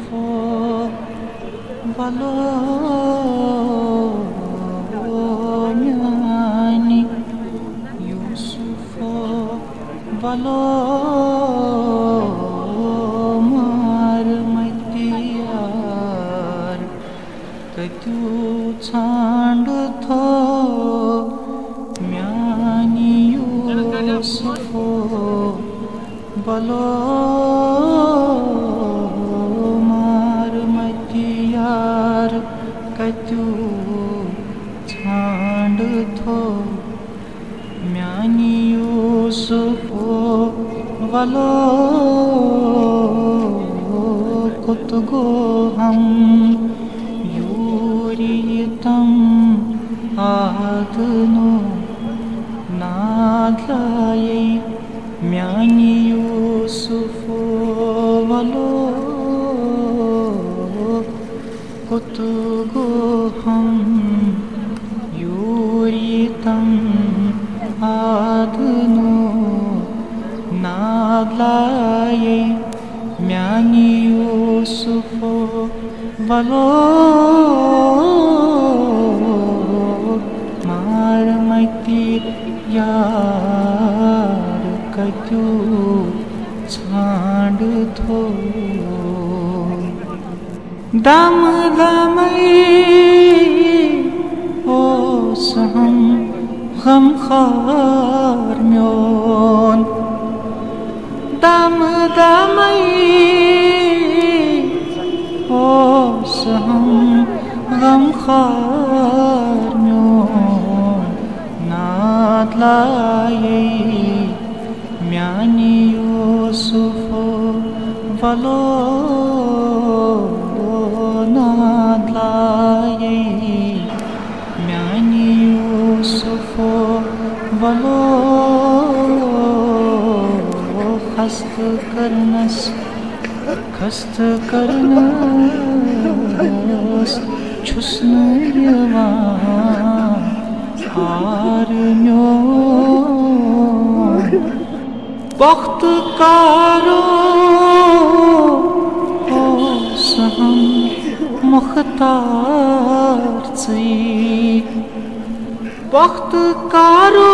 Yusufo valo myani Yusufo valo mar matiyar katu chand tho myani Yusufo valo कतु छांड थो म्यानी यूसुफो वलो कुतगो हम यूरियतम आदनो नादलाये म्यानी यूसुफो वलो कुतगो हम यूरितम आदनो नादलाये म्यानी यूसुफो वलो मारमती यार कतु छांड थो दम दमई ओस हम गम खार म्योन दम दमई ओस हम गम खार म्योन नादलाये म्यानी यूसुफो वलो नादलाये म्यानी यूसुफो वलो खस्त करनस छुस्न यवान हार म्योन वक्त कारो ओस हम मुख्तार ची वक्त कारो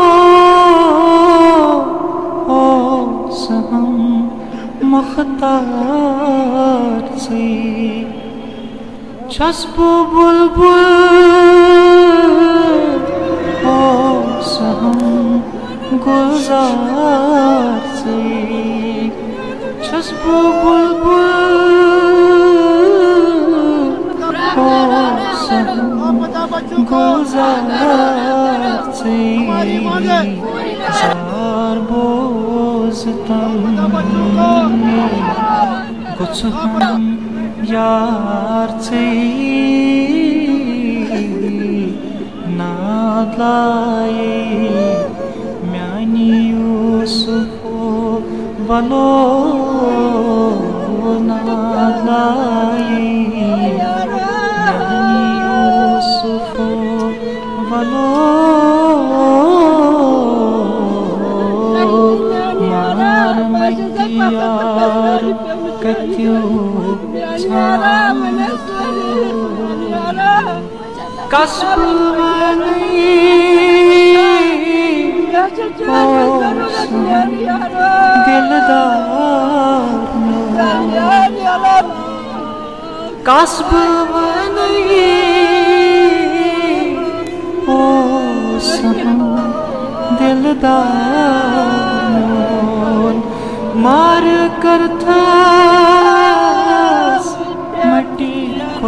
ओस हम मुख्तार ची चस्प बुलबुल ओस हम गुलजार ची चस्प बुलबुल गुलजार ची जार बोझतम कुछ हम यार ची नादलाये म्यानी यूसुफो वलो नादलाये म्यानी यूसुफो वलो मार मतियार कत्यो कसब दिलदार कसब दिलदार मार कर था मटी को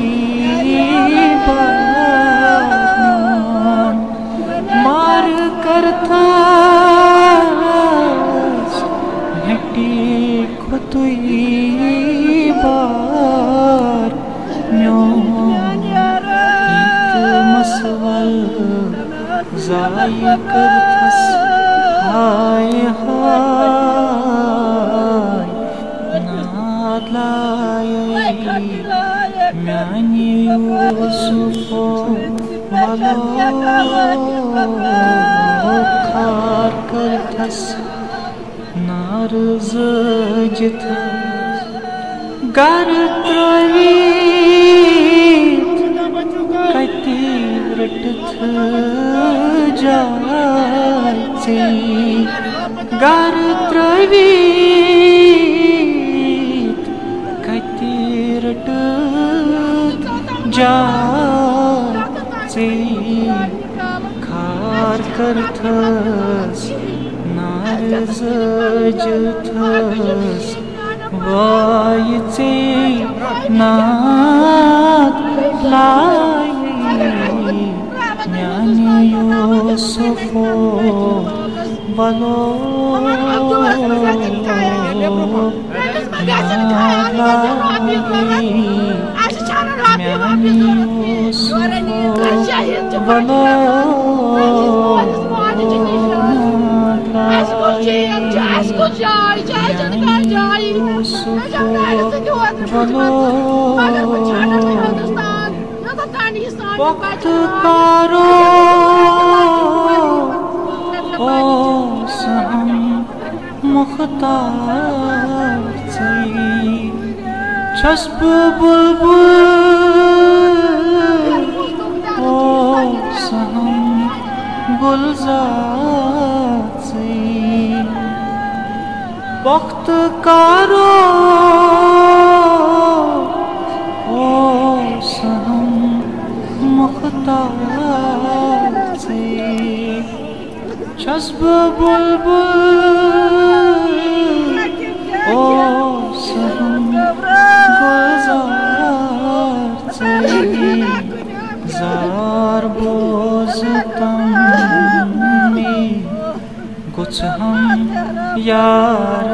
मार कर था मटी को बार म्योन एक मसवल जाय कर थस हाय हाय नादलाये म्यानी यूसुफो वलो खार कर थस नार जथ गर त्रयीत कति रटथ जायचे गर त्रयीत कति रटथ जायचे खार करथस नारजथस वायचे नाद लाये म्याने यूसुफो बलो नाद लाये म्याने यूसुफो बलो वक्त करो ओ सहम मुख्तार से चस्प बुलबुल ओ सहम गुलजार से वक्त करो ओ सहम मुख्तार से चस्प बुलबुल ओ सहम गुलजार से जार बोझतम में कुछ हम यार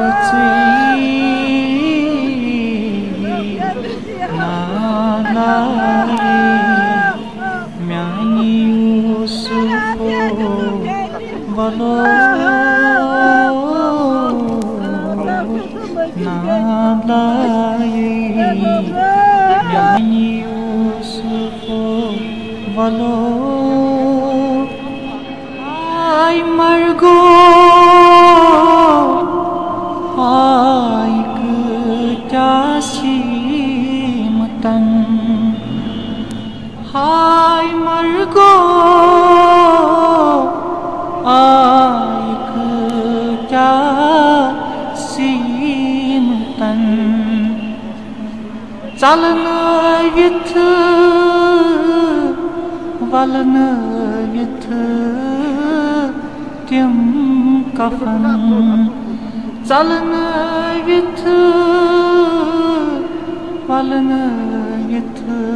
नालाये म्याने यूसुफो बलो नालाये म्याने यूसुफो बलो आई मरगो आई कटासी मतन हाय मरगो आई कटासी मतन चलन विथ वलन विथ तिम कफन चलन विथ वलन विथ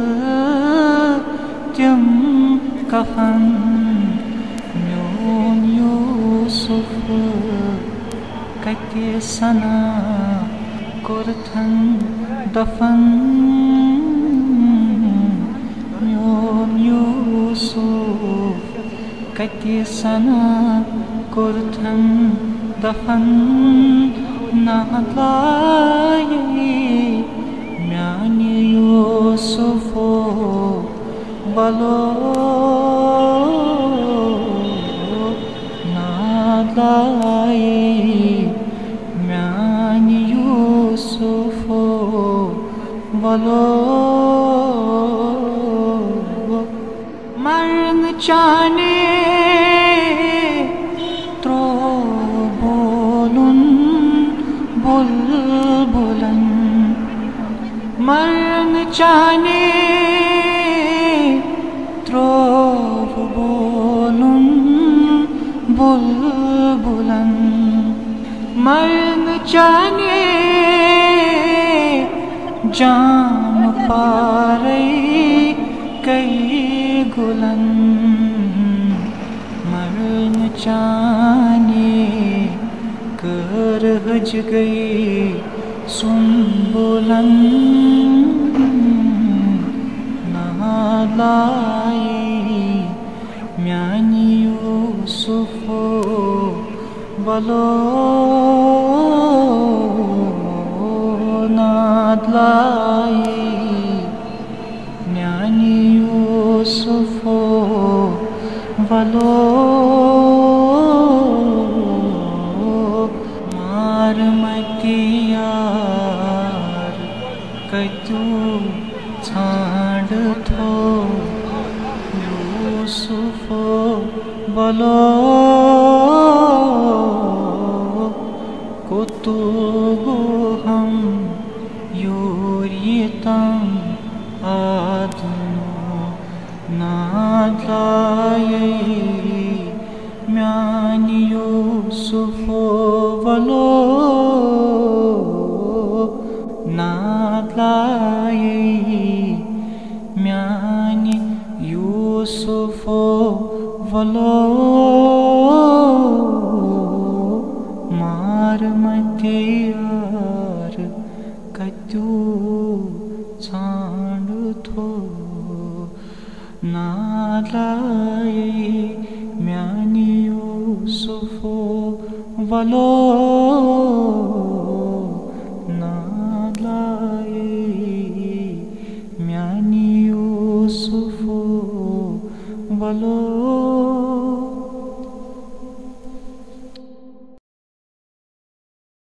तिम कफन म्योन यूसुफ कति सना कुरथन दफन म्योन यूसुफ कति सना कुरथन दफन नालाये म्याने यूसुफो बलो नालाये म्याने यूसुफो बलो मरन चाने बुलबुलन मरन चाने त्रोव बोलुन बुलबुलन मरन चाने जाम पारे कई गुलन मरन चाने कर हज गई सुंबुलन नालाये म्याने यूसुफो बलो नालाये म्याने यूसुफो बलो कतु छाड़ थो यूसुफो बोलो कुतुगु हम योरियतम आदनो नादलाये म्यानि यूसुफो बोलो नादलाये म्यानि यूसुफो बोलो मार मतियार कतु छाड़ थो नादलाये म्यानि यूसुफो बोलो नादलाये म्यानि यूसुफो बोलो।